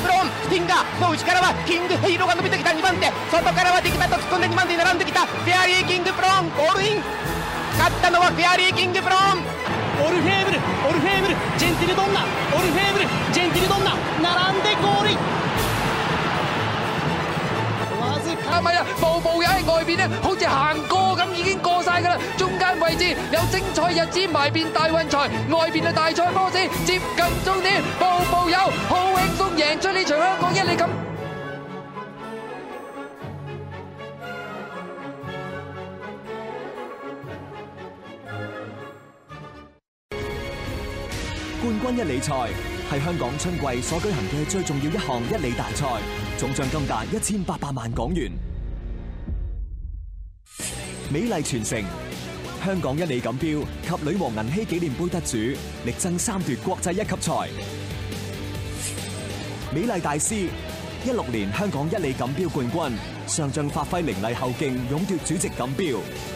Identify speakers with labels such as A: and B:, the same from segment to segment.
A: ブローンスティンガーの内からはキングヘイローが伸びてきた2番手、外からはディキタと突っ込んで2番手に並んできたフェアリーキングブローンゴールイン。勝ったのはフェアリーキングブローン。
B: オルフェーブルジェンティルドンナ、オルフェーブルジェンティルドンナ並んでゴールイン。
C: 係咪啊？步步友喺外邊咧，好似行過咁，已經過晒㗎啦。中間位置有精彩日子埋邊大運財，外邊嘅大賽波士接近終點，步步友好輕鬆贏出呢場香港一哩錦。
D: 冠軍一哩賽係香港春季所舉行嘅最重要一項一哩大賽，總獎金達1800萬港元。美麗傳承香港一哩錦標及女王銀禧紀念杯得主，力爭3奪國際一級賽。美麗大師16年香港一哩錦標冠軍，上將發揮凌厲後勁，勇奪主席錦標。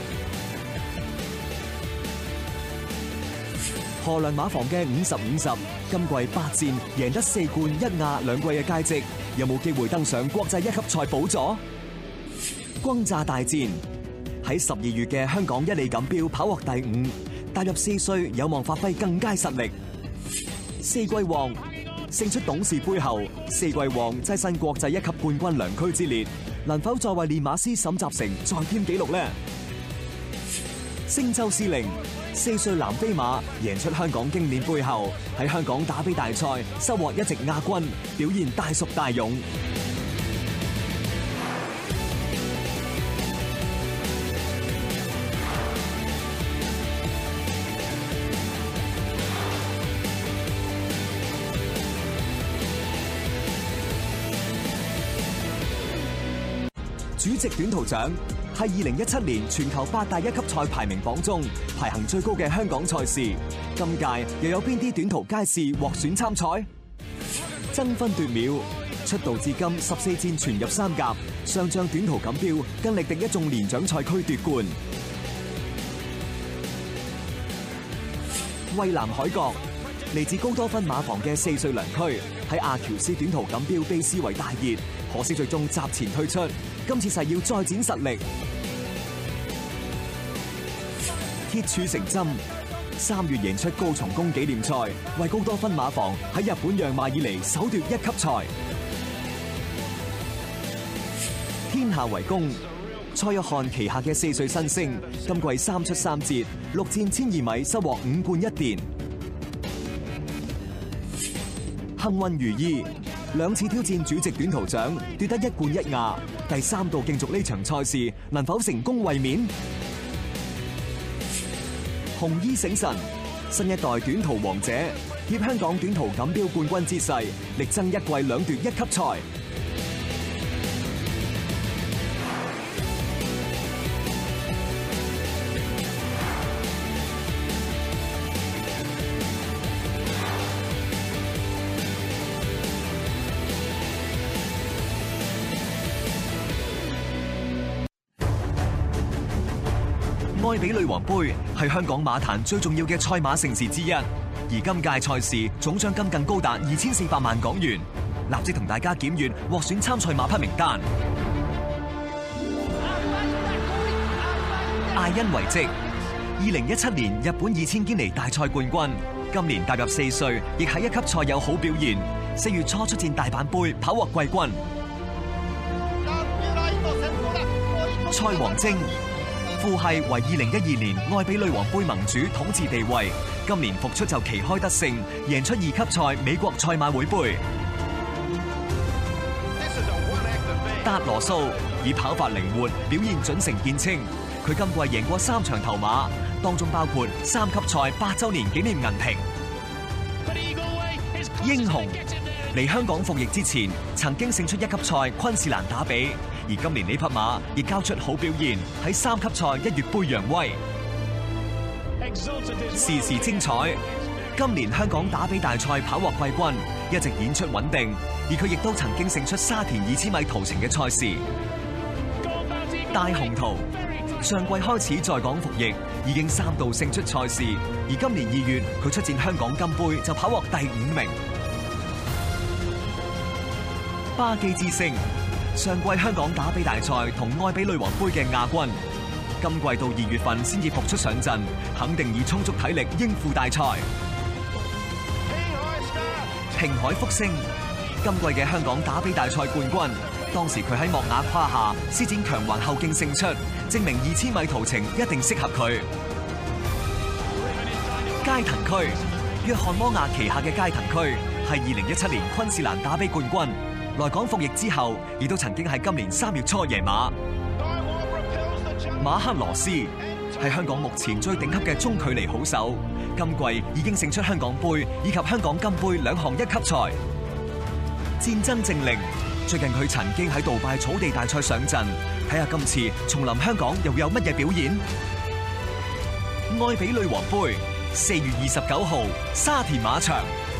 D: 何良馬房嘅50-50，今季8戰贏得4冠1亞2季嘅佳績，有冇機會登上國際一級賽寶座？轟炸大戰喺12月嘅香港一哩錦標跑獲第5，踏入4歲有望發揮更佳實力。四季王勝出董事杯後，四季王躋身國際一級冠軍良駒之列，能否再為練馬師沈集成再添紀錄呢？星洲司令4歲南非馬贏出香港經典杯後，喺香港打比大賽收穫一席亞軍，表現大熟大勇。主席短途獎係2017年全球8大一級賽排名榜中排行最高嘅香港賽事。今屆又有邊啲短途街市獲選參賽？爭分奪秒，出道至今14戰全入3甲，上將短途錦標更力敵一眾年長賽區奪冠。蔚藍海角嚟自高多芬馬房嘅4歲良駒喺亞喬斯短途錦標被視為大熱，可惜最終閘前退出。今次誓要再展實力。鐵杵成針，3月贏出高松宮紀念賽，為高多芬馬房喺日本養馬以嚟首奪一級賽。天下為公，蔡約翰旗下嘅4歲新星，今季3出3捷，6戰1200米收穫5冠1殿。幸運如意，2次挑戰主席短途獎，奪得1冠1亞，第3度競逐呢場賽事，能否成功衛冕？紅衣醒神，新一代短途王者，貼香港短途錦標冠軍之勢，力爭1季2奪1級賽。愛比女王杯係香港馬壇最重要嘅賽馬盛事之一，而今屆賽事總獎金更高達2400萬港元。立即同大家檢閱獲選參賽馬匹名單。艾恩維積，2017年日本2000堅尼大賽冠軍，今年踏入4歲，亦喺一級賽有好表現。4月初出戰大阪杯，跑獲季軍。蔡王晶。父系為2012年愛比女王杯盟主統治地位，今年復出就旗開得勝，贏出2級賽美國賽馬會杯。達羅素以跑法靈活，表現準成見稱，佢今季贏過3場頭馬，當中包括3級賽8週年紀念銀瓶。英雄嚟香港服役之前，曾經勝出1級賽昆士蘭打比。而今年呢匹馬亦交出好表現，喺3級賽1月杯揚威，時時精彩。今年香港打比大賽跑獲季軍，一直演出穩定，而佢亦都曾經勝出沙田2000米途程嘅賽事。大雄圖上季開始在港服役，已經3度勝出賽事，而今年2月佢出戰香港金杯就跑獲第5名。 巴基之星。上季香港打比大賽同愛比女王杯嘅亞軍，今季到2月份先至復出上陣，肯定以充足體力應付大賽。平海福星，今季嘅香港打比大賽冠軍，當時佢喺莫雅胯下施展強橫後勁勝出，證明2000米途程一定適合佢。街藤區，約翰摩亞旗下嘅街藤區係2017年昆士蘭打比冠軍。來港服役之後，亦都曾經喺今年3月初贏馬。馬克羅斯係香港目前最頂級嘅中距離好手，今季已經勝出香港杯以及香港金杯2項1級賽。戰爭正令，最近佢曾經喺杜拜草地大賽上陣，睇下今次重臨香港又會有乜嘢表演。愛比女王杯4月29號沙田馬場。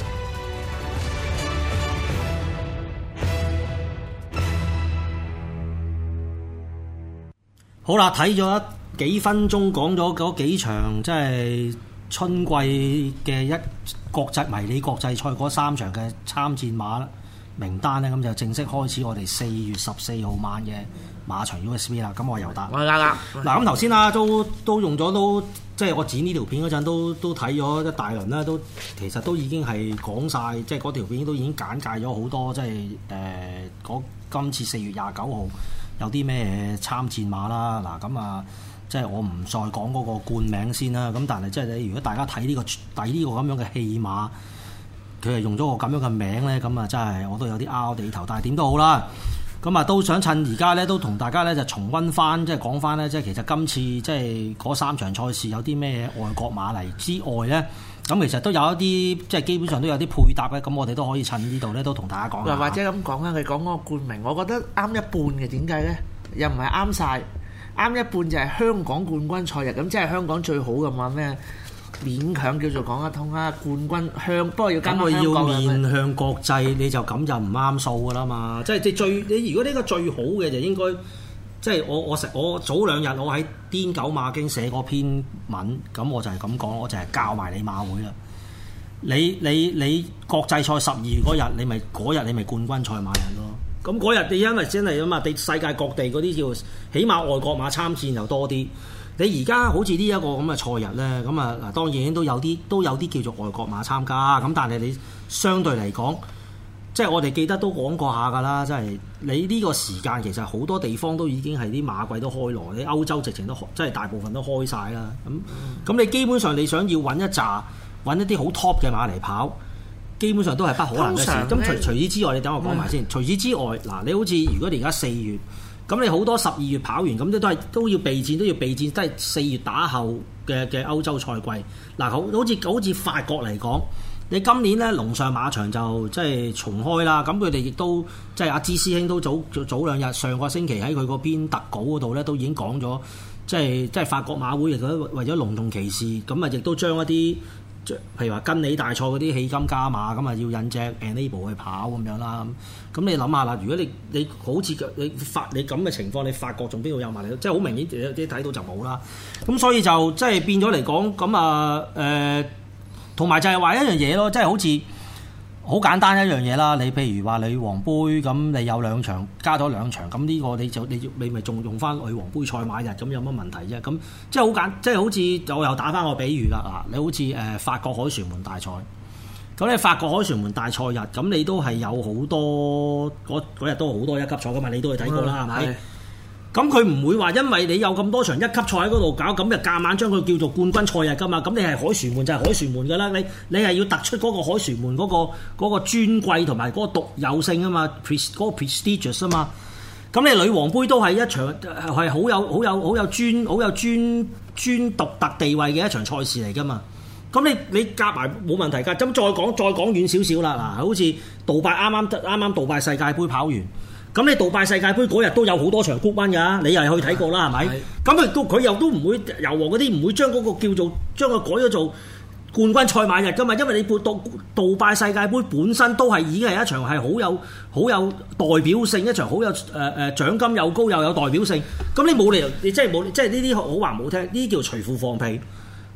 B: 好啦，睇咗幾分鐘，講咗嗰幾場即係春季嘅國際迷你國際賽嗰3場嘅參戰馬名單咧，咁就正式開始我哋4月14號晚嘅馬場 USB 啦。咁我又答，嗱咁頭先啦，都用咗都即係我剪呢條片嗰陣都睇咗一大輪啦，都其實都已經係講晒，即係嗰條片都已經簡介咗好多，即係今次4月29號。有啲咩參戰馬啦？嗱咁啊，即係我唔再講嗰個冠名先啦。咁但係即係你如果大家睇呢個咁樣嘅戲碼，佢係用咗個咁樣嘅名咧，咁啊真係我都有啲拗地頭。但係點都好啦，咁啊都想趁而家咧都同大家咧就重溫翻，即係講翻咧，即係其實今次即係嗰3場賽事有啲咩外國馬嚟之外咧。咁其實都有一啲，即係基本上都有啲配搭嘅，咁我哋都可以趁呢度咧，都同大家講下。
E: 或者咁講啦，佢講嗰個冠名，我覺得啱一半嘅，點解咧？又唔係啱晒，啱一半就係香港冠軍賽日，咁即係香港最好嘅嘛咩？勉強叫做講得通啦，冠軍向，不過要跟香港嘅。咁我要面向國際，你就咁就唔啱數噶啦嘛。即係你如果呢個最好嘅就應該。即係我早2日我喺癲狗馬經寫過篇文，咁我就係咁講，我就係教埋你馬會啦。你國際賽12月嗰日，你咪冠軍賽馬人咯。咁嗰日你因為真係啊嘛，世界各地嗰啲叫起碼外國馬參戰又多啲。你而家好似呢一個咁嘅賽日咧，咁啊嗱當然都有啲叫做外國馬參加，咁但係你相對嚟講。即係我哋記得都講過下㗎啦，即係你呢個時間其實好多地方都已經係啲馬季都開鑼，你歐洲直情都即係大部分都開晒啦。咁你基本上你想要揾一啲好 top 嘅馬嚟跑，基本上都係不可能嘅事。咁除此之外，你等我講埋先。除此之外，嗱你好似如果你而家4月，咁你好多12月跑完，咁都要備戰，都係4月打後嘅歐洲賽季。嗱好似法國嚟講。你今年咧龍上馬場就即係重開啦，咁佢哋亦都即係阿芝師兄都早2日上個星期喺佢嗰邊特稿嗰度咧都已經講咗，即係法國馬會亦都為咗隆重其事，咁啊亦都將一啲譬如話跟你大賽嗰啲起金加碼，咁啊要引隻 Enable 去跑咁樣啦。咁你諗下啦，如果你好似你咁嘅情況，你法國仲邊度有馬嚟？即係好明顯你睇到就冇啦。咁所以就即係變咗嚟講，咁啊同埋就係話一樣嘢咯，即係好似好簡單一樣嘢啦。你譬如話女王杯咁，你有2場加咗2場，咁呢個你咪仲用翻女王杯賽馬日，咁有乜問題啫？咁即係好似我又打翻個比喻啦。你好似法國凱旋門大賽，咁你法國凱旋門大賽日，咁你都係有好多嗰日都好多1級賽噶嘛，你都去睇過啦，係咪？咁佢唔會話因為你有咁多場1級賽喺嗰度搞，咁就夾硬將佢叫做冠軍賽日噶嘛？咁你係凱旋門就係凱旋門噶啦，你係要突出嗰個凱旋門嗰個尊貴同埋嗰個獨有性啊嘛，嗰個 prestigious 啊嘛。咁你女王杯都係一場係好有專獨特地位嘅一場賽事嚟噶嘛。咁你夾埋冇問題㗎。咁再講遠少少啦，嗱，好似杜拜啱啱杜拜世界盃跑完。咁你杜拜世界盃嗰日都有好多場 Group 1㗎，你又係去睇過啦，係咪？咁佢又都唔會油王嗰啲唔會將嗰個叫做將佢改咗做冠軍賽馬日㗎嘛，因為你杜拜世界盃本身都係已經係一場係好有代表性，一場好有獎金又高又有代表性。咁你冇理由，你即係呢啲好話唔好聽，呢啲叫隨褲放屁。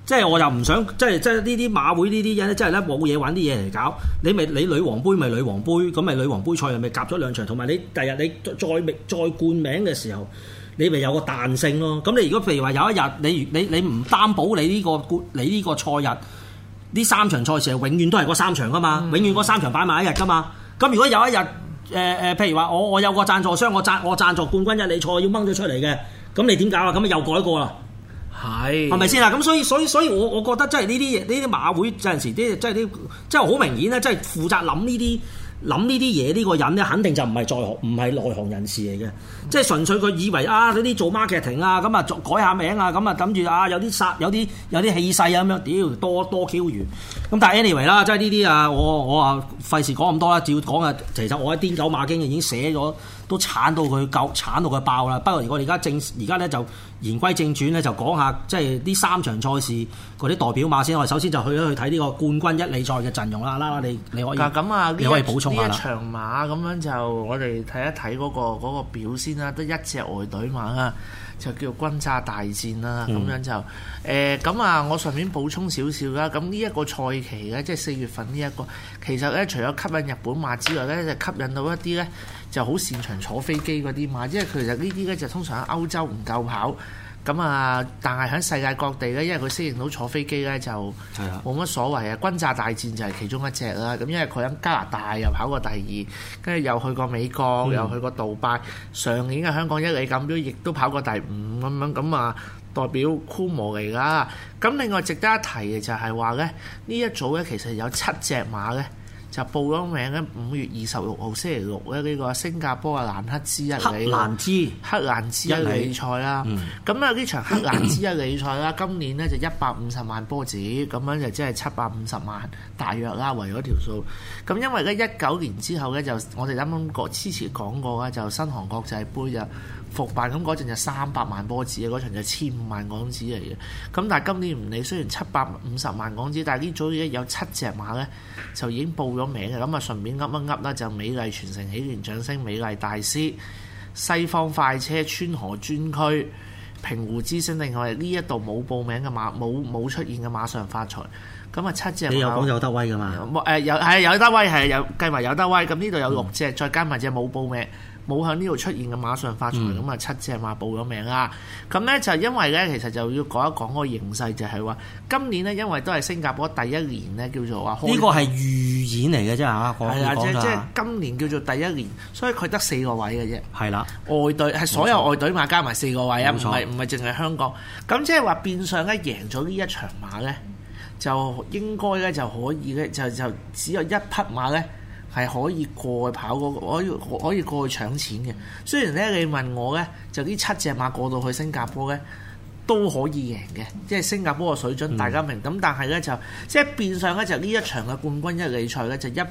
B: 即係我又唔想，即係呢啲馬會呢啲人咧，即係咧冇嘢揾啲嘢嚟搞。你女皇杯咪女皇杯，咁咪女皇杯賽咪夾咗兩場，同埋你第日你再冠名嘅時候，你咪有個彈性咯。咁你如果譬如話有一日你唔擔保你呢個賽日呢三場賽事係永遠都係嗰三場噶嘛，永遠嗰三場擺埋一日噶嘛。咁如果有一日譬如話我有個贊助商，我贊助冠軍一哩賽要掹咗出嚟嘅，咁你點搞啊？咁咪又改過啦。係咪先啊？咁所以我覺得即係呢啲馬會有陣時即係好明顯咧，即係負責諗呢啲嘢呢個人咧，肯定就唔係內行人士嚟嘅，即係純粹佢以為嗰啲做 marketing 啊，咁啊改下名啊，咁啊諗住有啲氣勢啊咁樣，屌多 Q 餘。咁但係 anyway 啦，即係呢啲啊，我啊費事講咁多啦，照講啊，其實我喺癲狗馬經已經寫咗，都鏟到佢爆啦。不過而家咧就言歸正傳咧，就講下即係呢三場賽事嗰啲代表馬先。我哋首先就去睇呢個冠軍一哩賽嘅陣容啦。啦，你可以補充下啦。
E: 呢一場馬咁樣就我哋睇一睇嗰個表先啦，得一隻外隊馬啦，就叫轟炸大戰啦。咁樣就咁啊，我順便補充少少啦。咁呢一個賽期咧，即係4月份呢一個，其實咧除咗吸引日本馬之外咧，就吸引到一啲咧就好擅長坐飛機嗰啲馬，因為其實呢啲咧就通常喺歐洲唔夠跑。咁啊，但係喺世界各地咧，因為佢適應到坐飛機咧，就冇乜所謂啊。轟炸大戰就係其中一隻啦。咁因為佢喺加拿大又跑過第2，跟住又去過美國，又去過杜拜。上年嘅香港一哩錦標亦都跑過第5咁樣，咁啊代表酷模嚟㗎。咁另外值得一提嘅就係話咧，呢一組咧其實有7隻馬咧。就報咗名咧，5月26號星期六咧，呢個新加坡嘅蘭克茲一哩黑蘭茲一哩賽啦。咁啊呢場黑蘭茲一哩賽啦，今年咧就150萬波子，咁樣就即係750萬大約啦，為咗條數。咁因為咧19年之後咧，就我哋啱啱之前講過啦，就新航國際杯就復辦，咁嗰陣就300萬波子，嗰場就1500萬港紙嚟嘅。咁但係今年唔理，雖然750萬港紙，但係呢組已經有7隻馬咧就已經報咗名嘅。咁啊順便噏一噏啦，就美麗傳承、喜蓮掌聲、美麗大師、西方快車、川河專區、平湖之星，另外呢一度冇報名嘅馬，冇出現嘅馬上發財。咁啊7隻馬，
B: 你有講有得威㗎嘛？
E: 有得威，係有計埋有得威。咁呢度有6隻，再加埋隻冇報名。冇喺呢度出現嘅馬上發財，咁啊7隻馬報咗名啦。咁咧就因為咧，其實就要講一講個形勢，就係話今年咧，因為都係新加坡第一年咧，叫做話呢個係預演嚟嘅啫嚇。係啦，即係今年叫做第一年，所以佢得4個位嘅啫。係啦，外隊係所有外隊馬加埋4個位啊，唔係淨係香港。咁即係話變相咧贏咗呢一場馬咧，就應該咧就可以咧就只有一匹馬咧。係可以過去跑嗰個，可以過去搶錢嘅。雖然咧，你問我咧，就呢7隻馬過到去新加坡咧都可以贏嘅，即係新加坡嘅水準，大家明。咁但係咧就即係變相咧就呢一場嘅冠軍一哩賽咧就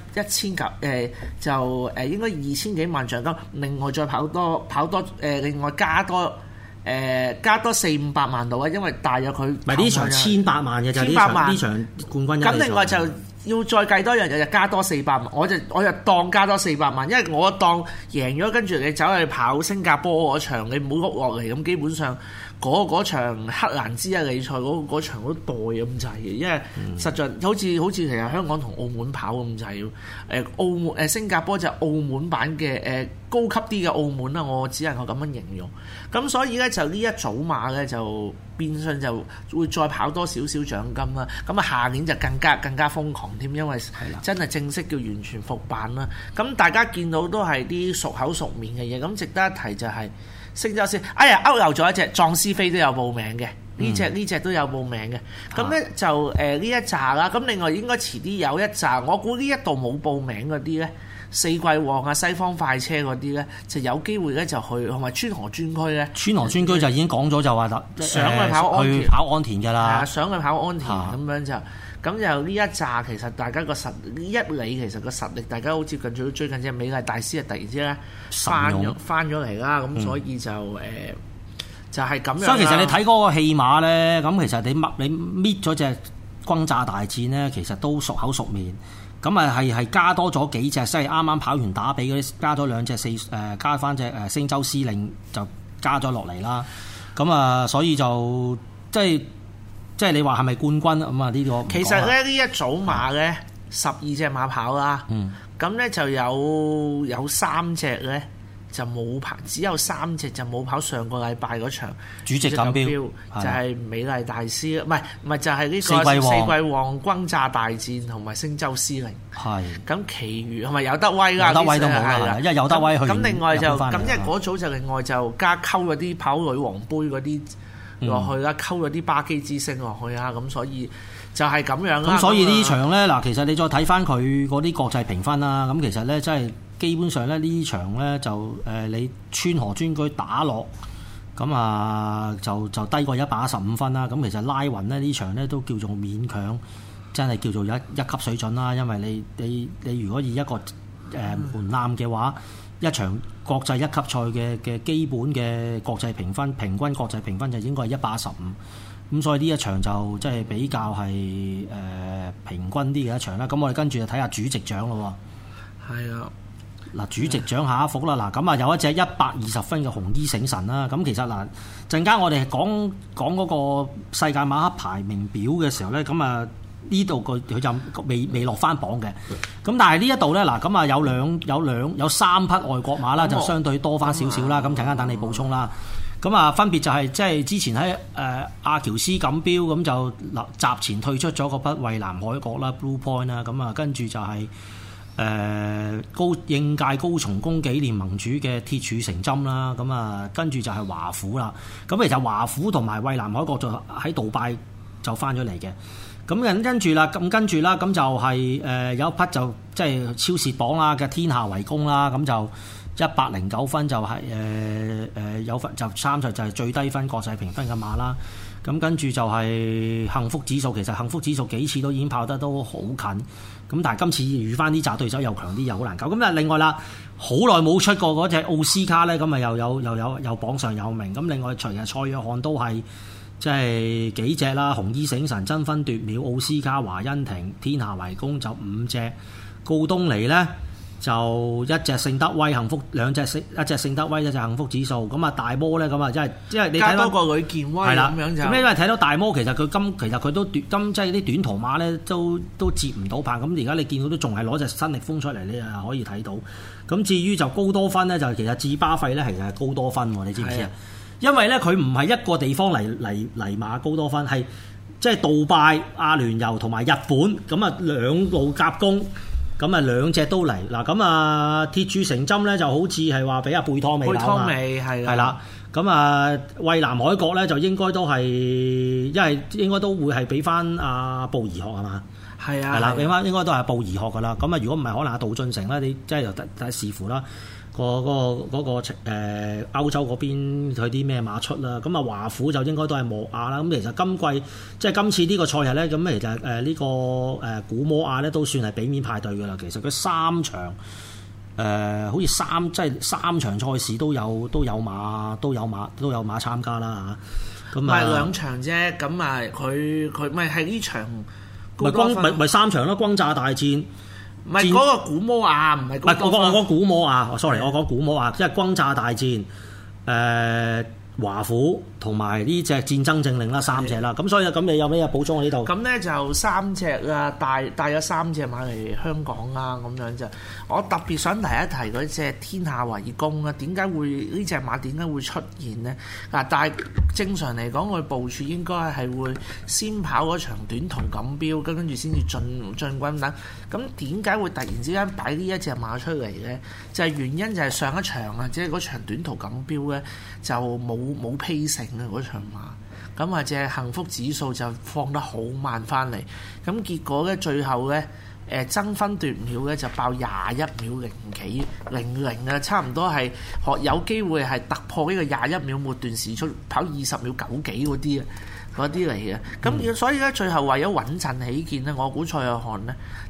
E: 1000就應該2000幾萬獎金，另外再跑多另外加多400-500萬度啊，因為大約佢唔係呢場1800萬嘅就呢場冠軍一哩賽。咁另外就要再計多一樣嘢，就加多400萬，我就當加多400萬，因為我當贏咗，跟住你走去跑新加坡嗰場，你唔好碌落嚟，咁基本上嗰場黑蘭茲一哩賽嗰場都代咁滯嘅，因為實在好似其實香港同澳門跑咁滯，澳門新加坡就澳門版嘅高級啲嘅澳門啦，我只能夠咁樣形容。咁所以咧就呢一組馬咧就變相就會再跑多少獎金啦。咁啊下年就更加瘋狂添，因為真係正式叫完全復辦啦。咁大家見到都係啲熟口熟面嘅嘢。咁值得一提就係星洲先，勾漏咗一隻壯思飛都有報名嘅，呢隻都有報名嘅。咁咧就呢一紮啦。咁另外應該遲啲有一紮，我估呢一度冇報名嗰啲咧。四季旺啊、西方快車嗰啲咧，就有機會咧就去，同埋川河專區咧。川河專區就已經講咗就話想去跑安田㗎啦。想去跑安田咁樣就，咁就呢一紮其實大家個實一哩其實個實力，大家好接近最近隻美麗大師啊，突然之間翻咗嚟啦，咁所以就就係咁樣。所以其實你睇嗰個戲碼咧，咁其實你搣咗隻轟炸大戰咧，其實都熟口熟面。咁啊係加多咗幾隻，即係啱啱跑完打比嗰啲，加咗2隻加翻隻星洲司令就加咗落嚟啦。咁啊，所以就即係
B: 即係你話係咪冠軍咁啊？呢個
E: 其實咧呢一組馬咧12隻馬跑啦，咁咧就有3隻咧就冇跑，只有3隻就冇跑上個禮拜嗰場
B: 主席錦標，
E: 就係美麗大師，唔係就係呢個四季王轟炸大戰同埋星洲司令。係咁，其餘係咪有德威㗎？
B: 有德威都冇啦，因為有德威去。
E: 咁另外就咁，因為嗰組就另外就加溝嗰啲跑女王杯嗰啲落去啦，溝咗啲巴基之星落去啊，咁所以就係咁樣啦。
B: 咁所以呢場咧嗱，其實你再睇翻佢嗰啲國際評分啦，咁其實咧真係基本上咧呢場咧就你川河專區打落，咁啊就低過115分啦。咁其實拉勻咧呢場咧都叫做勉強，真係叫做一級水準啦。因為你如果以一個門檻嘅話，一場國際一級賽嘅基本嘅國際評分，平均國際評分就應該係115。咁所以呢一場就即係比較係平均啲嘅一場啦。咁我哋跟住就睇下主席獎咯喎。係啊。嗱，主席獎下一幅啦，嗱咁啊有一隻120分嘅紅衣醒神啦，咁其實嗱陣間我哋講嗰個世界馬克排名表嘅時候咧，咁啊呢度佢就未落翻榜嘅，咁但係呢一度咧嗱咁啊有3匹外國馬啦，就相對多翻少少啦，咁陣間等你補充啦，咁啊分別就係即係之前喺阿喬斯錦標咁就集前退出咗嗰匹蔚藍海角啦 Blue Point 啦，咁啊跟住就係。應屆高松宮紀念盟主嘅鐵柱成針啦，咁啊跟住就係華府啦，咁其實華府同埋蔚藍海角就喺杜拜就翻咗嚟嘅，咁跟住啦，咁就係有一匹就即係超蝕榜啦嘅天下為公啦，咁就109分就係有分就參賽就係最低分國際評分嘅馬啦。咁跟住就係幸福指數，其實幸福指數幾次都已經跑得都好近，咁但係今次遇翻啲紮對手又強啲，又好難搞。咁啊另外啦，好耐冇出過嗰隻奧斯卡咧，咁啊又榜上有名。咁另外除咗蔡約翰都係即係幾隻啦，紅衣醒神、爭分奪秒、奧斯卡、華欣庭、天下為公就5隻，告東尼咧。就一隻聖德威幸福，一隻聖德威，一隻幸福指數。咁啊大魔咧，咁啊即係你睇到
E: 加多個呂健威咁樣就。
B: 咁因為睇到大魔其實佢都即係啲短途馬咧都接唔到棒。咁而家你見到都仲係攞隻新力風出嚟，你啊可以睇到。咁至於就高多分咧，就其實智巴費咧其實係高多分喎，你知唔知啊？因為咧佢唔係一個地方嚟馬高多分，係即係杜拜、阿聯酋同埋日本咁啊兩路夾攻。咁啊兩隻都嚟嗱，咁啊鐵柱成針咧就好似係話俾阿貝湯美打嘛，係啦。咁啊蔚藍海角咧就應該都係，因為應該都會係俾翻阿布宜學係嘛？係啊，係啦，俾翻應該都係布宜學噶啦。咁啊如果唔係可能阿杜俊成啦，你即係又睇視乎啦。嗰個歐洲嗰邊佢啲咩馬出啦？咁啊華府就應該都係莫亞啦。咁其實今季即係今次呢個賽日咧，咁其實呢個古摩亞咧都算係俾面派對㗎啦。其實佢3場好似3場賽事都有馬參加啦嚇。咁
E: 唔係2場啫，咁啊佢咪係呢場
B: 咪3場啦，轟炸大戰。
E: 唔係嗰個古摩亞，唔係我
B: 講古摩亞，sorry， 我講古摩亞，即係轟炸大戰，華府同埋呢隻戰爭政令啦，3隻啦，咁所以咁你有咩嘢補充喺呢度？
E: 咁咧就3隻啊，帶咗3隻馬嚟香港啦，咁樣就我特別想提一提嗰隻天下為公啊，點解會呢隻馬點解會出現呢？嗱，但係正常嚟講，佢部署應該係會先跑嗰場短途錦標，跟住先至進軍等。咁點解會突然之間擺呢一隻馬出嚟呢？就係原因就係上一場啊，即係嗰場短途錦標咧就冇披成啊嗰場馬，咁啊隻幸福指數就放得好慢翻嚟，咁結果咧最後咧爭分奪秒咧就爆21秒00啊，差唔多係有機會係突破呢個21秒末段時速跑20秒9幾嗰啲嚟嘅，咁所以咧最後為咗穩陣起見咧，我估蔡約翰咧就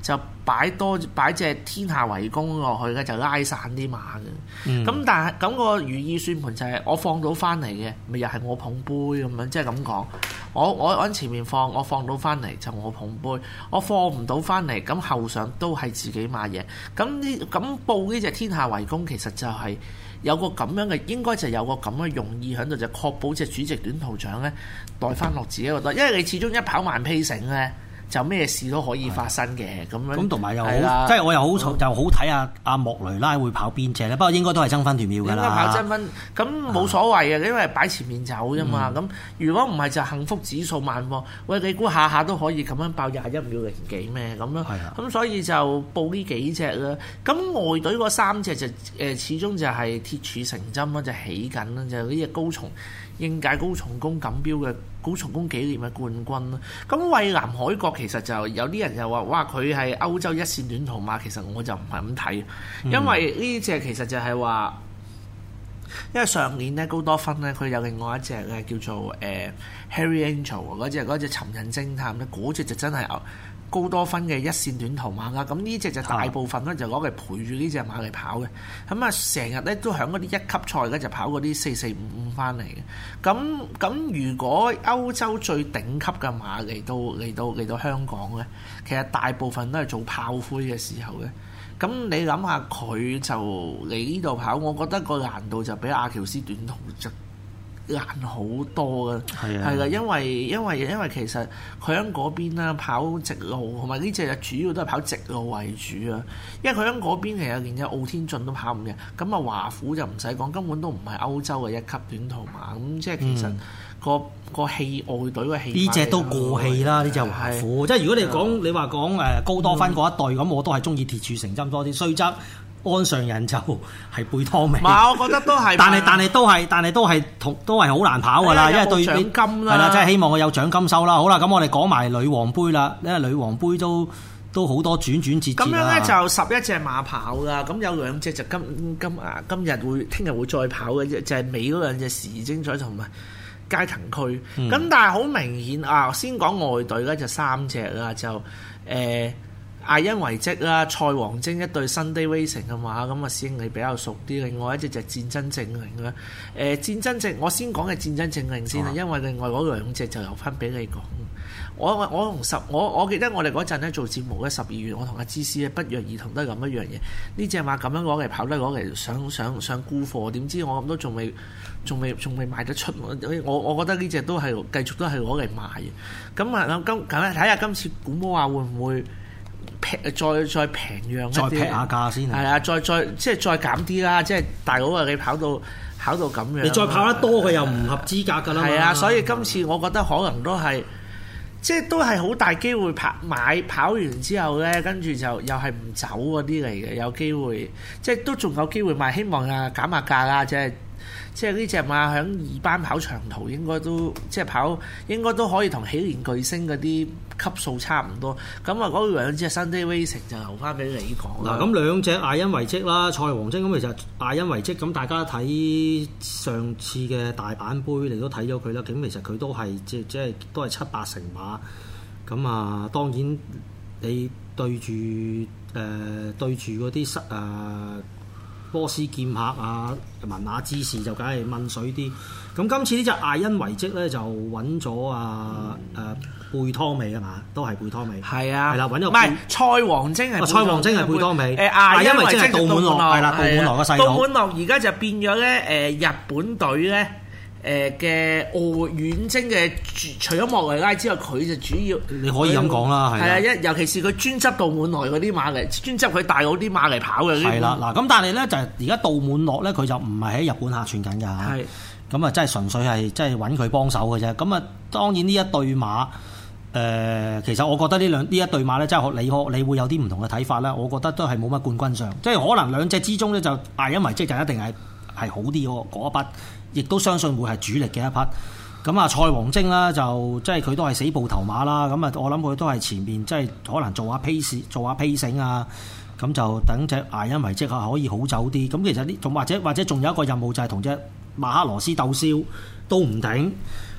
E: 擺隻天下為公落去嘅，就拉散啲馬嘅。咁但係咁個如意算盤就係我放到翻嚟嘅，咪又係我捧杯咁樣，即係咁講。我喺前面放，我放到翻嚟就我捧杯，我放唔到翻嚟，咁後上都係自己買嘢。咁報呢隻天下為公，其實就係有個咁樣嘅，應該就有個咁嘅用意喺度，就確保隻主席短途獎咧袋翻落自己嗰度，因為你始終一跑萬披繩咧。就咩事都可以發生嘅咁樣，
B: 咁同埋又好，即係我又好又好睇下阿莫雷拉會跑邊隻咧。不過應該都係爭分奪秒㗎啦。應該跑爭分，咁冇所謂嘅，因為擺前面走啫嘛。咁如果唔係就幸福指數慢喎。喂，你估下下都可以咁樣爆21秒零幾咩？咁樣，咁所以就報呢幾隻啦。咁外隊嗰3隻就始終就係鐵杵成針啦，就起緊啦，就呢隻高松。應屆高松宮錦標嘅高松宮紀念嘅冠軍啦，咁蔚藍海角其實就有啲人又話，哇佢係歐洲一線短途馬，其實我就唔係咁睇，因為呢隻其實就係話，因為上年咧高多芬咧，佢有另外一隻咧叫做Harry Angel 嗰隻尋人偵探咧，嗰隻就真係高多芬嘅一線短途馬啦，咁呢隻就大部分咧就攞嚟陪住呢隻馬嚟跑嘅，咁啊成日咧都喺嗰啲一級賽咧就跑嗰啲4455翻嚟嘅，咁如果歐洲最頂級嘅馬嚟到香港咧，其實大部分都係做炮灰嘅時候嘅，咁你諗下佢就嚟呢度跑，我覺得個難度就比阿喬斯短途難好多嘅，係啦，因為其實佢喺嗰邊啦跑直路，同埋呢隻主要都係跑直路為主啊。因為佢喺嗰邊其實連隻傲天進都跑唔贏，咁啊華府就唔使講，根本都唔係歐洲嘅一級短途馬，咁即係其實個氣外隊嘅氣呢隻都過氣啦，呢隻華府。即係如果你話講高多芬嗰一隊，咁我都係中意鐵杵成針多啲，雖則。安上人就係背湯味，唔係我覺得都係，但係都係好難跑㗎啦，因為對獎金啦，係啦，即係希望佢有獎金收啦。好啦，咁我哋講埋女王杯啦，因為女王杯都好多轉折咁樣咧，就11隻馬跑㗎，咁有2隻就今日聽日會再跑嘅啫，就係尾嗰2隻時精彩同埋階騰區。咁但係好明顯啊，先講外隊咧就3隻啦，就艾因維積啦、賽王晶一對 Sunday Racing 嘅馬，咁啊師兄你比較熟啲。另外一隻就戰爭政令啦。戰爭政我先講嘅戰爭政令先啦，因為另外嗰2隻就留翻俾你講。我記得我哋嗰陣咧做節目咧12月，我同阿芝師咧不約而同都係咁一樣嘢。呢隻馬咁樣攞嚟跑得攞嚟想沽貨，點知我咁都仲未賣得出。我覺得呢隻都係繼續都係攞嚟賣嘅。咁啊睇下今次古魔話會唔會？再平讓一啲，再劈下價先係啊！再即係再減啲啦！即係大佬啊，你跑到咁樣，你再跑得多佢又唔合資格㗎啦。係啊，所以今次我覺得可能都係，即係都係好大機會跑完之後咧，跟住就又係唔走嗰啲嚟嘅，有機會即係都仲有機會賣，希望啊減下價啦，即係呢隻馬響2班跑長途應該都即係跑應該都可以同喜蓮巨星嗰啲級數差唔多。咁啊嗰2隻 Sunday Racing 就留翻俾你講啦。嗱咁2隻艾因維積啦、賽王晶，咁其實艾因維積咁大家睇上次嘅大阪杯你都睇咗佢啦。咁其實佢都係即係都係7-8成馬。咁啊當然你對住嗰啲波斯劍客啊、文雅之士就梗係問水啲。咁今次呢隻艾因維積咧就揾咗貝湯美啊嘛，都係貝湯美。係啊，係啦，揾咗。唔係賽王晶係。賽王晶係貝湯美。艾因維積係杜滿樂，係啦，杜滿樂個細佬。杜滿樂而家就變咗咧日本隊咧嘅遠征嘅，除咗莫雷拉之外，佢就主要你可以咁講啦，係啊，尤其是佢專執杜滿樂嗰啲馬嚟，專執佢大佬啲馬嚟跑嘅。係啦，嗱咁但係咧就係而家杜滿樂咧，佢就唔係喺日本客串緊㗎。係咁啊，真係純粹係即係揾佢幫手嘅啫。咁啊，當然呢一對馬其實我覺得呢一對馬咧，即係你會有啲唔同嘅睇法啦。我覺得都係冇乜冠軍相，即係可能2隻之中咧就艾因維積就一定係好啲嗰一筆。亦都相信會係主力嘅一匹，咁啊賽王晶啦，就即係佢都係死步頭馬啦，咁啊我諗佢都係前面即係可能做下 pacing 啊，咁就等隻艾因維積可以好走啲。咁其實呢，或者仲有一個任務就係同隻馬克羅斯鬥燒都唔頂。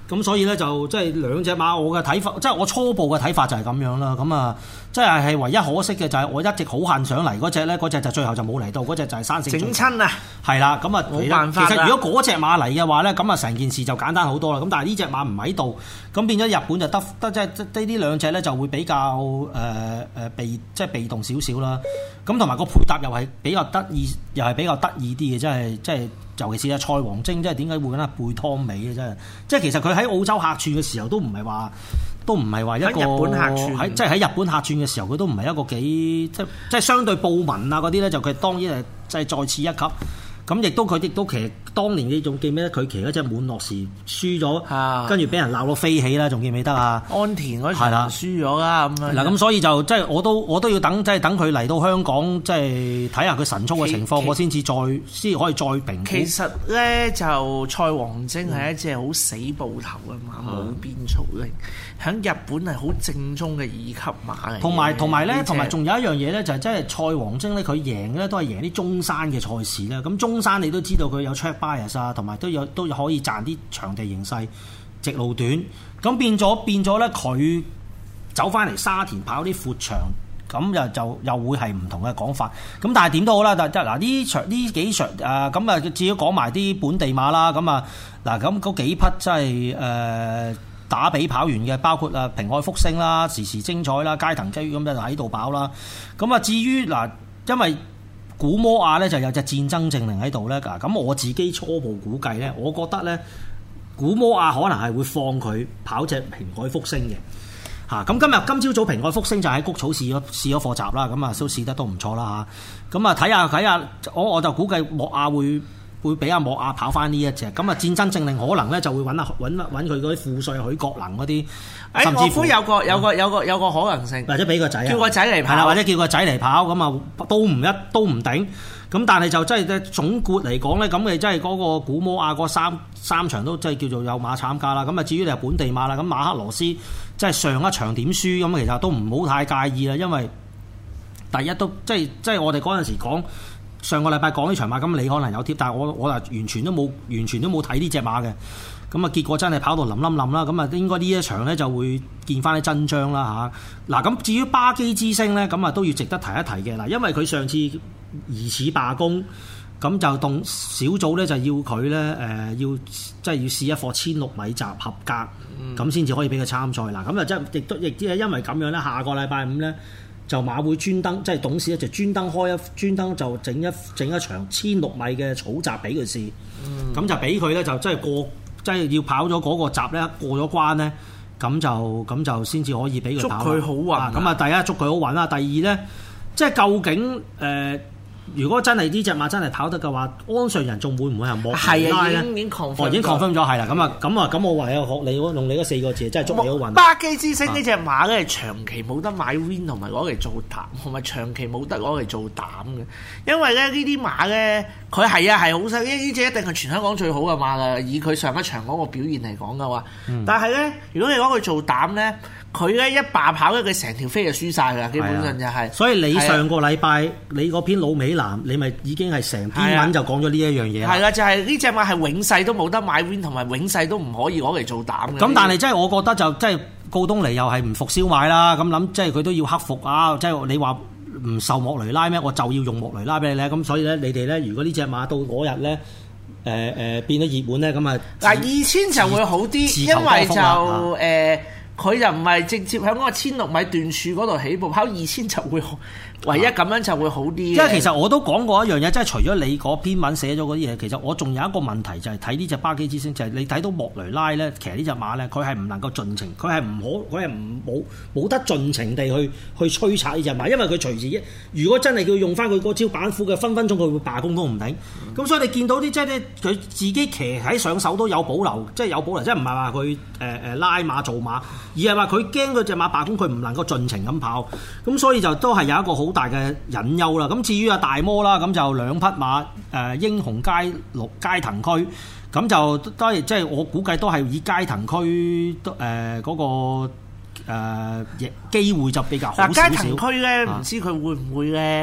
B: 咁所以咧就即係兩隻馬，我嘅睇法，即係我初步嘅睇法就係咁樣啦。咁啊，即係唯一可惜嘅就係我一直好恨上嚟嗰隻咧，嗰隻就最後就冇嚟到，嗰隻就係山勝
E: 整親啊！
B: 係啦，咁啊
E: 冇辦法啦。
B: 其實如果嗰隻馬嚟嘅話咧，咁啊成件事就簡單好多啦。咁但係呢隻馬唔喺度，咁變咗日本就得即係呢兩隻咧就會比較被動少少啦。咁同埋個配搭又係比較得意，又係比較得意啲嘅，即係。尤其是啊蔡王晶，即係點解會揾阿貝湯美嘅真係？即係其實佢喺澳洲客串嘅時候都唔係話一個
E: 喺日本客串，
B: 即係喺日本客串嘅時候，佢都唔係一個幾即係相對布文啊嗰啲咧，就佢當然係即係再次一級。咁佢亦都其實當年你仲記唔記得佢騎嗰隻滿樂時輸咗，跟住俾人鬧到飛起啦，仲記唔記得啊？
E: 安田嗰場輸咗啦咁樣。
B: 嗱咁所以就即係我都要等，即係等佢嚟到香港，即係睇下佢神速嘅情況，我先可以再評估。
E: 其實咧就蔡王晶係一隻好死步頭嘅馬，冇變速力，喺日本係好正宗嘅2級馬嚟。同埋
B: 仲有一樣嘢咧，就係即係蔡王晶咧，佢贏咧都係贏啲中山嘅賽事啦。咁中山你都知道佢有 track bias 啊，同埋都可以賺啲場地形勢，直路短。咁變咗咧，佢走翻嚟沙田跑啲闊場，咁又會係唔同嘅講法。咁但係點都好啦，嗱呢幾場咁啊，至於講埋啲本地馬啦，咁啊嗱咁嗰幾匹真係打比跑完嘅，包括啊平海福星啦、時時精彩啦、街騰機咁就喺度跑啦。咁啊至於嗱，因為古摩亞咧就有隻戰爭證明喺度咧，咁我自己初步估計咧，我覺得咧古摩亞可能係會放佢跑隻平海福星嘅嚇。咁今朝早平海福星就喺谷草試咗課習啦，咁啊都試得都唔錯啦嚇。咁啊睇下，我就估計莫亞會俾阿莫亞跑翻呢一隻。咁啊戰爭證明可能咧就會揾佢嗰啲副帥許國能嗰啲。甚至乎有個可能性，或者俾個仔，叫個仔嚟跑，係啦，或者叫個仔嚟跑，咁啊都唔頂。咁但係就真係總括嚟講咧，咁你真係嗰個古摩亞嗰三場都真係叫做有馬參加啦。咁啊至於你係本地馬啦，咁馬克羅斯即係上一場點輸，咁其實都唔好太介意啦，因為第一都即係我哋嗰陣時講上個禮拜講呢場馬，咁你可能有貼，但係我就完全都冇睇呢隻馬嘅。咁啊，結果真係跑到冧啦，咁啊應該呢一場咧就會見翻啲真章啦嚇。嗱，咁至於巴基之星咧，咁啊都要值得提一提嘅嗱，因為佢上次疑似罷工，咁就動小組咧就要佢咧要試一課1600米集合格，咁先至可以俾佢參賽嗱。咁啊真亦都係因為咁樣咧，下個禮拜5咧就馬會專登即係董事咧就專登就整一場1600米嘅草集俾佢試，咁就俾佢咧就真係過。即係要跑咗嗰個閘咧，過咗關咧，咁就先至可以俾佢跑。
E: 祝佢好運。
B: 咁啊，第一祝佢好運啦，第二咧，即係究竟如果真係呢隻馬真係跑得嘅話，安瑞人仲會唔會係莫雷拉咧？
E: 已經 confirm
B: 咗係啦。咁我唯有學你用你嗰4個字，真係祝你好運。
E: 巴基之星呢隻馬咧，係長期冇得買 win 同埋攞嚟做膽，同埋長期冇得攞嚟做膽嘅。因為咧呢啲馬咧，佢係好犀利，呢隻一定係全香港最好嘅馬啦。以佢上一場嗰個表現嚟講嘅話，但係咧，如果你攞佢做膽咧，佢咧一罷跑咧，佢成條飛就輸晒㗎，基本上就係。
B: 所以你上個禮拜你嗰篇老美男，你咪已經係成篇文就講咗呢一樣嘢啦。
E: 係啦，就係呢隻馬係永世都冇得買 win，同埋永世都唔可以攞嚟做膽嘅。
B: 咁但係即係我覺得就即係告東尼又係唔服燒賣啦。咁諗即係佢都要克服啊！即係你話唔受莫雷拉咩？我就要用莫雷拉俾你咧。咁所以咧，你哋咧，如果呢隻馬到嗰日咧，變咗熱門咧，咁啊
E: 嗱2000就會好啲，因為就佢就唔係直接喺嗰個1600米段柱嗰度起步，跑2000就會唯一咁樣就會好啲。
B: 即係其實我都講過一樣嘢，即係除咗你嗰篇文寫咗嗰啲嘢，其實我仲有一個問題就係睇呢隻巴基之星，就係你睇到莫雷拉咧，其實呢隻馬咧，佢係唔能夠盡情，佢係冇得盡情地去摧殘呢隻馬，因為佢隨時如果真係要用翻佢嗰招板斧嘅，分分鐘佢會罷工都唔定。咁所以你見到啲即係佢自己騎喺上手都有保留，即係唔係話佢拉馬做馬。而係話佢驚佢隻馬罷工，佢唔能夠盡情咁跑，咁所以就都係有一個好大嘅隱憂啦。咁至於大摩啦，咁就2匹馬英雄街騰區，咁就都係即係我估計都係以街騰區嗰個機會就比較好少少。
E: 街騰區咧，唔知佢會唔會咧？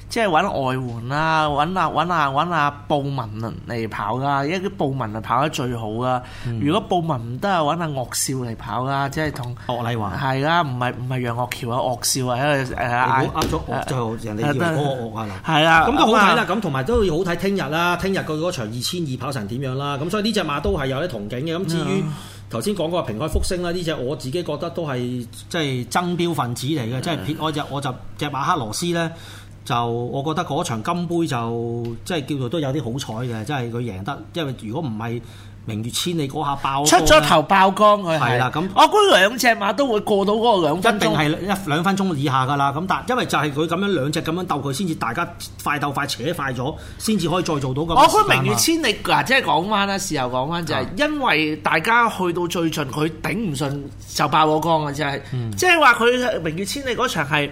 E: 即係揾外援啦，揾阿布文嚟跑啦，因為啲布文係跑得最好啦。如果布文唔得啊，揾阿岳少嚟跑啦，即係同
B: 岳禮華
E: 係啦，唔係楊岳橋啊，岳少啊，因為
B: 人哋以為嗰個岳啊，
E: 係啦，
B: 咁都好睇啦。咁同埋都要好睇聽日啦，聽日佢嗰場2200跑成點樣啦。咁所以呢隻馬都係有啲同景嘅。咁至於頭先講嗰個平海福星啦，呢隻我自己覺得都係即係爭標分子嚟嘅，即係撇開我就隻馬克羅斯咧。就我覺得嗰場金杯就即係叫做都有啲好彩嘅，即係佢贏得，因為如果唔係明月千里嗰下爆
E: 出咗頭爆光佢
B: 係啦，咁
E: 我估兩隻馬都會過到嗰個2分鐘，
B: 一定係2分鐘以下㗎啦。咁但因為就係佢咁樣兩隻咁樣鬥佢，先至大家快鬥快扯快咗，先至可以再做到咁。
E: 我估明月千里嗱，即係講翻啦，事後講翻就係因為大家去到最盡，佢頂唔順就爆咗光嘅，即係話佢明月千里嗰場係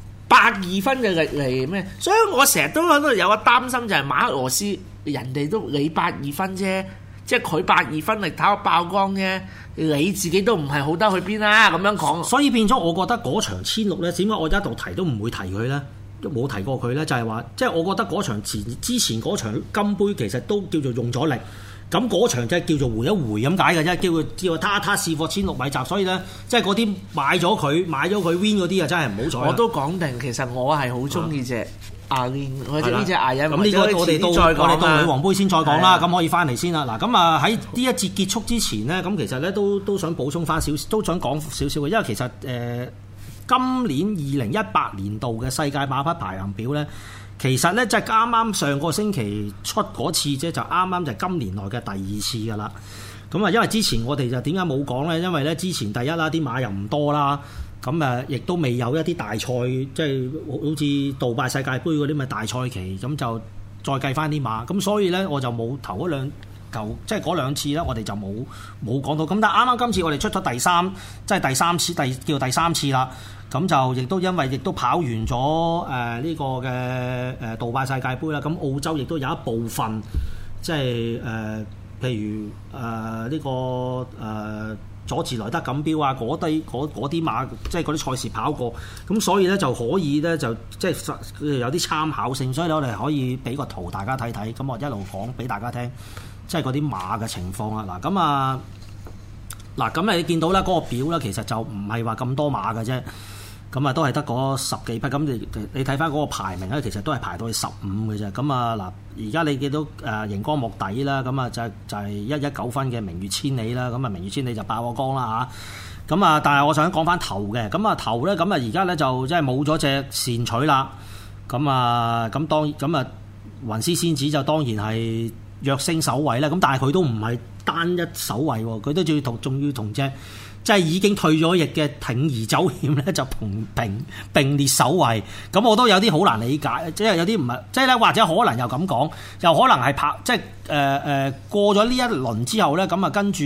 E: 120分嘅力嚟咩？所以我成日都喺度有個擔心，就係馬克羅斯人哋都你120分啫，即係佢120分力打個爆光啫，你自己都唔係好得去邊啦咁樣講。
B: 所以變咗，我覺得嗰場1600咧，點解我一度提都唔會提佢咧？都冇提過佢咧，就係話，即係我覺得嗰場之前嗰場金杯其實都叫做用咗力。咁嗰場即係叫做回一回咁解嘅啫，叫他試貨1600米集，所以咧即係嗰啲買咗佢 win 嗰啲啊，真係唔好彩。
E: 我都講定，其實我係好中意隻亞連，或者呢隻亞人。
B: 咁呢個我哋到女王杯先再講啦，咁可以翻嚟先啦。嗱，咁啊喺呢一節結束之前呢，咁其實咧都想補充翻都想講少少嘅，因為其實今年2018年度嘅世界馬匹排行表咧。其實咧，即係啱啱上個星期出嗰次啫，就啱啱就係今年內嘅第2次㗎啦。咁啊，因為之前我哋就點解冇講咧？因為咧之前第一啦，啲馬又唔多啦，咁亦都未有一啲大賽，即係好似杜拜世界盃嗰啲咪大賽期，咁就再計翻啲馬。咁所以咧，我就冇頭嗰即係嗰兩次咧，我哋就冇講到。咁但係啱啱今次我哋出咗第三次，叫第三次啦。咁就亦都因為亦都跑完咗呢個嘅杜拜世界盃啦，咁澳洲亦都有一部分即係譬如呢個佐治萊德錦標啊，嗰啲馬即係嗰啲賽事跑過，咁所以咧就可以咧就即係有啲參考性，所以我哋可以俾個圖大家睇睇，咁我一路講俾大家聽，即係嗰啲馬嘅情況啊。嗱咁你見到咧嗰個表咧，其實就唔係話咁多馬嘅啫。咁啊，都係得嗰10幾匹。咁你睇翻嗰個排名咧，其實都係排到去15嘅啫。咁啊嗱，而家你見到熒光幕底啦，咁啊就係119分嘅明月千里啦。咁啊，明月千里就爆個光啦嚇。咁啊，但係我想講翻頭嘅。咁啊頭咧，咁啊而家咧就即係冇咗隻善取啦。咁啊雲絲仙子就當然係躍升首位啦。咁但係佢都唔係單一首位喎，佢都仲要同隻即係已經退咗役嘅挺兒走險咧，就並列首位。咁我都有啲好難理解，即係有啲唔係，即係咧或者可能又咁講，又可能係拍即係過咗呢一輪之後咧，咁啊跟住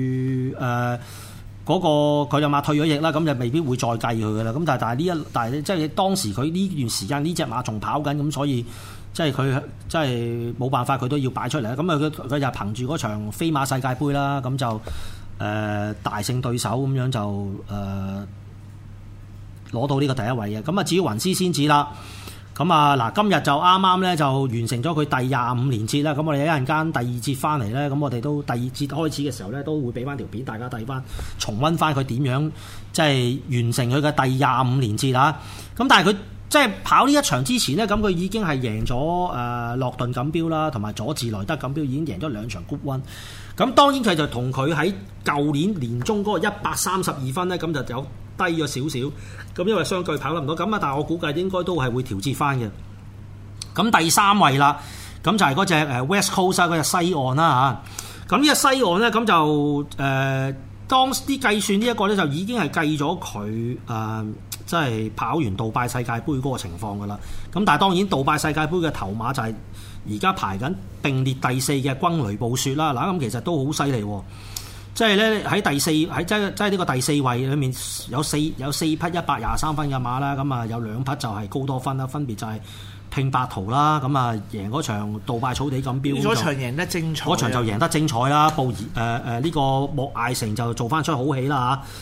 B: 嗰個佢就馬退咗役啦，咁就未必會再計佢噶啦。咁但係即係當時佢呢段時間呢隻馬仲跑緊，咁所以即係佢即係冇辦法，佢都要擺出嚟啦。咁啊佢就憑住嗰場飛馬世界盃啦，咁就大勝對手咁樣就攞到呢個第一位嘅。咁啊至於雲絲仙子啦，咁啊嗱今日就啱啱咧就完成咗佢第25連捷啦。咁我哋一陣間第二節翻嚟咧，咁我哋都第二節開始嘅時候咧，都會俾翻條片大家睇翻，重溫翻佢點樣即係完成佢嘅第25連捷啦。咁但係佢即係跑呢一場之前呢，咁佢已經係贏咗諾頓錦標啦，同埋佐治萊德錦標已經贏咗2場 Group 1。咁當然佢就同佢喺舊年年中嗰個132分呢，咁就有低咗少少。咁因為相距跑得唔多，咁啊，但係我估計應該都係會調節翻嘅。咁第3位啦，咁就係嗰隻 West Coast 嗰隻西岸啦嚇。咁呢隻西岸呢，咁就當啲計算呢一個呢，就已經係計咗佢即係跑完杜拜世界盃嗰個情況㗎啦。咁但係當然杜拜世界盃嘅頭馬就係而家排緊並列第4嘅轟雷暴雪啦。嗱咁其實都好犀利喎。即係咧喺第4喺即係呢個第4位裏面有四匹123分嘅馬啦。咁啊有2匹就係高多分啦，分別就係拼百圖啦。咁啊贏嗰場杜拜草地錦標，
E: 嗰場贏得精彩，
B: 嗰場就贏得精彩啦。布呢個莫艾成就做翻出好戲啦嚇。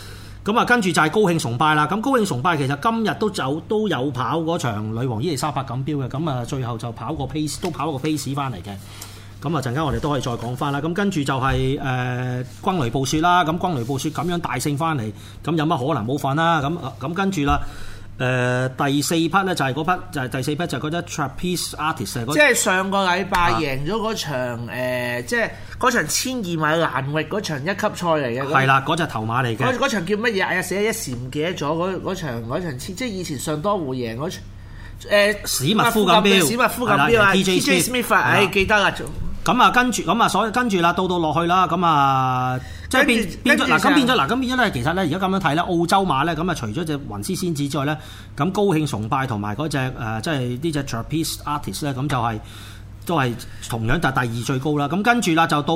B: 咁啊，跟住就係高興崇拜啦。咁高興崇拜其實今日都有跑嗰場女王伊利沙伯錦標嘅，咁啊最後就跑個 pace 都跑個 pace 翻嚟嘅。咁啊陣間我哋都可以再講翻啦。咁跟住就係轟雷暴雪啦。咁轟雷暴雪咁樣大勝翻嚟，咁有乜可能冇份啦？咁跟住啦。第四匹咧就係嗰匹，就係第四匹就係嗰隻 Trapeze Artist
E: 即係上個禮拜贏咗嗰場即係嗰場1200米欄域嗰場一級賽嚟嘅。
B: 係啦，嗰隻頭馬嚟嘅。
E: 嗰場叫乜嘢？哎呀，死一時唔記得咗嗰場即係以前上多湖贏嗰場
B: 史密夫錦標，
E: 史密夫錦標啊 ，TJ Smith 記得啊。
B: 咁啊，跟住咁啊，所以跟住啦，到落去啦，咁啊，即係變咗嗱，咁變咗咧，其實咧，而家咁樣睇咧，澳洲馬咧，咁啊，除咗隻雲絲仙子之外咧，咁高興崇拜同埋嗰隻即係呢隻 Trapeze Artist 咧，咁就係都係同樣就第二最高啦。咁跟住啦，就到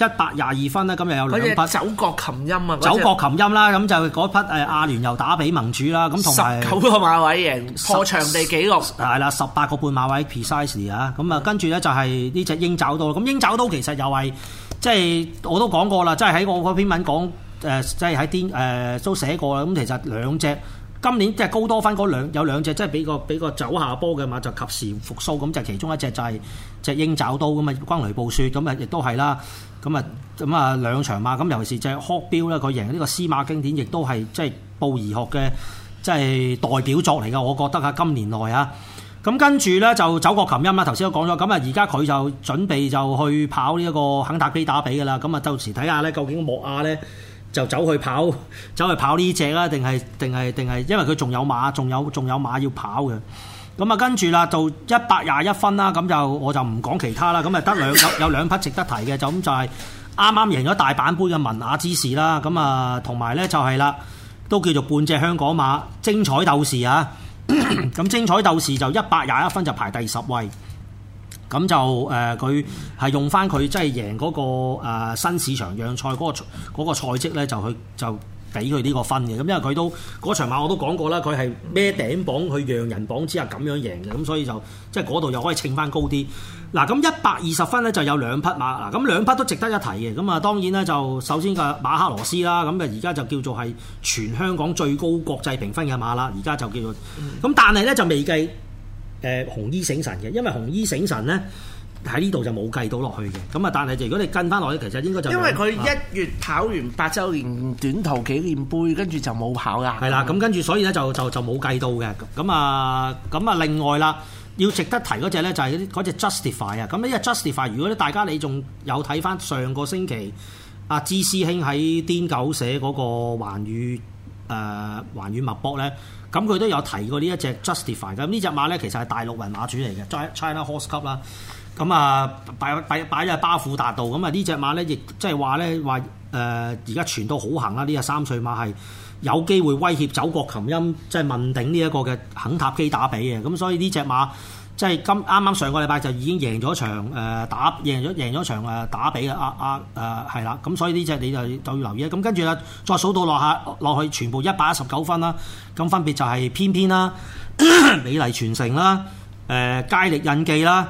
B: 122分咧，咁又有兩匹
E: 走國琴音啊，
B: 走國琴音啦，咁就嗰匹阿聯酋打比盟主啦，咁同埋
E: 19個馬位贏破場地紀錄，
B: 係啦，18個半馬位 precisely 啊，咁啊，跟住咧就係呢隻鷹爪刀，咁鷹爪刀其實又係即係我都講過啦，即係喺我嗰篇文講即係喺都寫過啦，咁其實兩隻。今年即係高多芬嗰有兩隻，即係俾個走下坡嘅馬就及時復甦，咁就其中一隻就係隻鷹爪刀咁啊，轟雷暴雪咁啊，亦都係啦，咁啊兩場馬，咁尤其是隻 Hawk Bill 咧，佢贏呢個司馬經典，亦都係即係布宜學嘅即係代表作嚟㗎，我覺得啊，今年內啊，咁跟住咧就走國琴音啦，頭先都講咗，咁啊而家佢就準備就去跑呢一個肯塔基打比㗎啦，咁啊到時睇下咧究竟莫亞咧。就走去跑呢隻啦，定係，因為佢仲有馬，仲有馬要跑嘅。咁啊，跟住啦，就121分啦。咁就我就唔講其他啦。咁啊，有兩匹值得提嘅，就係啱啱贏咗大阪杯嘅文雅之士啦。咁啊，同埋咧就係啦，都叫做半隻香港馬精彩鬥士啊。咁精彩鬥士就121分就排第10位。咁就佢係用翻佢即係贏嗰個新市場讓賽嗰個賽績咧，就俾佢呢個分嘅。咁因為佢都嗰場馬我都講過啦，佢係孭頂磅去讓人磅之下咁樣贏嘅，咁所以就即係嗰度又可以稱翻高啲。嗱，咁120分咧就有兩匹馬，嗱咁兩匹都值得一提嘅。咁啊當然咧就首先個馬克羅斯啦，咁啊而家就叫做係全香港最高國際評分嘅馬啦，而家就叫做咁，但係咧就未計。紅衣醒神嘅，因為紅衣醒神咧喺呢度就冇計到落去嘅，咁啊但係如果你跟翻落去，其實應該就因為佢
E: 1月跑完8週年短途紀念杯，跟住就冇跑啦。
B: 係啦，咁跟住所以咧就冇計到嘅，咁啊另外啦，要值得提嗰隻咧就係嗰隻 Justify 啊，咁呢隻 Justify 如果大家你仲有睇翻上個星期阿芝師兄喺癲狗寫嗰個環宇脈搏咧。咁佢都有提過呢一隻 Justify 咁呢隻馬咧，其實係大陸運馬主嚟嘅 ，China Horse Club 啦。咁啊擺咗喺巴富達度，咁啊呢隻馬咧，亦即係話咧而家傳到好行啦。呢隻3歲馬係有機會威脅走國琴音，即係問鼎呢一個嘅肯塔基打比嘅。咁所以呢隻馬即係啱啱上個禮拜就已經贏咗場贏咗場打比啦。係啦，咁所以呢隻你就要留意啦。咁跟住啦，再數到落去，全部119分啦。咁分別就係偏偏啦、美麗傳承啦、佳力印記啦、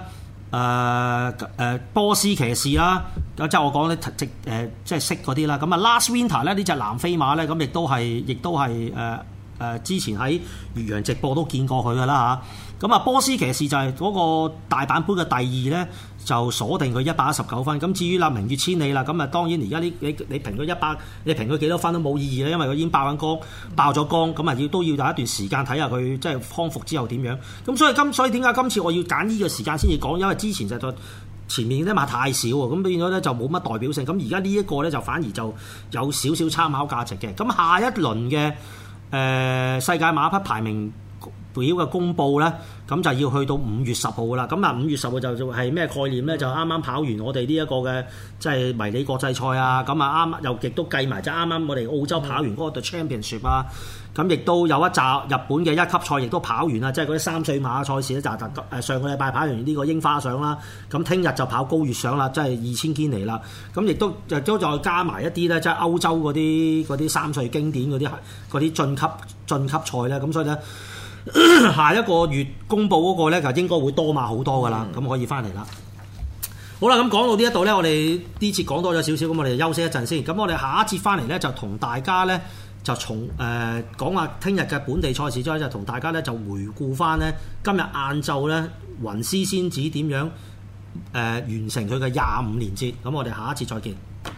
B: 波斯騎士啦，即係我講咧即係識嗰啲啦。咁啊 Last Winter 咧呢隻南非馬咧，咁亦都係之前喺越洋直播都見過佢噶啦嚇。咁啊波斯騎士就係嗰個大阪杯嘅第2咧，就鎖定佢119分。咁至於啦明月千里啦，咁啊當然而家你評佢100，你評佢幾多分都冇意義啦，因為佢已經爆咗缸，咁啊都要有一段時間睇下佢即係康復之後點樣。咁所以點解今次我要揀呢個時間先至講？因為之前就前面啲馬太少喎，咁變咗咧就冇乜代表性。咁而家呢一個咧就反而就有少少參考價值嘅。咁下一輪嘅世界馬匹排名表嘅公佈咧，咁就要去到5月10號噶啦。咁啊5月10號就係咩概念咧？就啱啱跑完我哋呢一個嘅即係迷你國際賽啊。咁啊啱又亦都計埋即係啱啱我哋澳洲跑完嗰個 The Championship 啊。咁亦都有一紮日本嘅1級賽亦都跑完啦，即係嗰啲3歲馬賽事咧就上個禮拜跑完呢個櫻花賞啦。咁聽日就跑高月賞啦，即係2000堅尼啦。咁亦都再加埋一啲咧，即係歐洲嗰啲3歲經典嗰啲晉級賽咧。咁所以咧。下一個月公佈嗰個咧就應該會多馬好多噶啦，咁可以翻嚟啦。好啦，咁講到呢一度咧，我哋呢節講多咗少少，咁我哋休息一陣先。咁我哋下一節翻嚟咧就同大家咧就從講下聽日嘅本地賽事之後，就同大家咧就回顧翻咧今日晏晝咧雲絲仙子點樣完成佢嘅25年節。咁我哋下一節再見。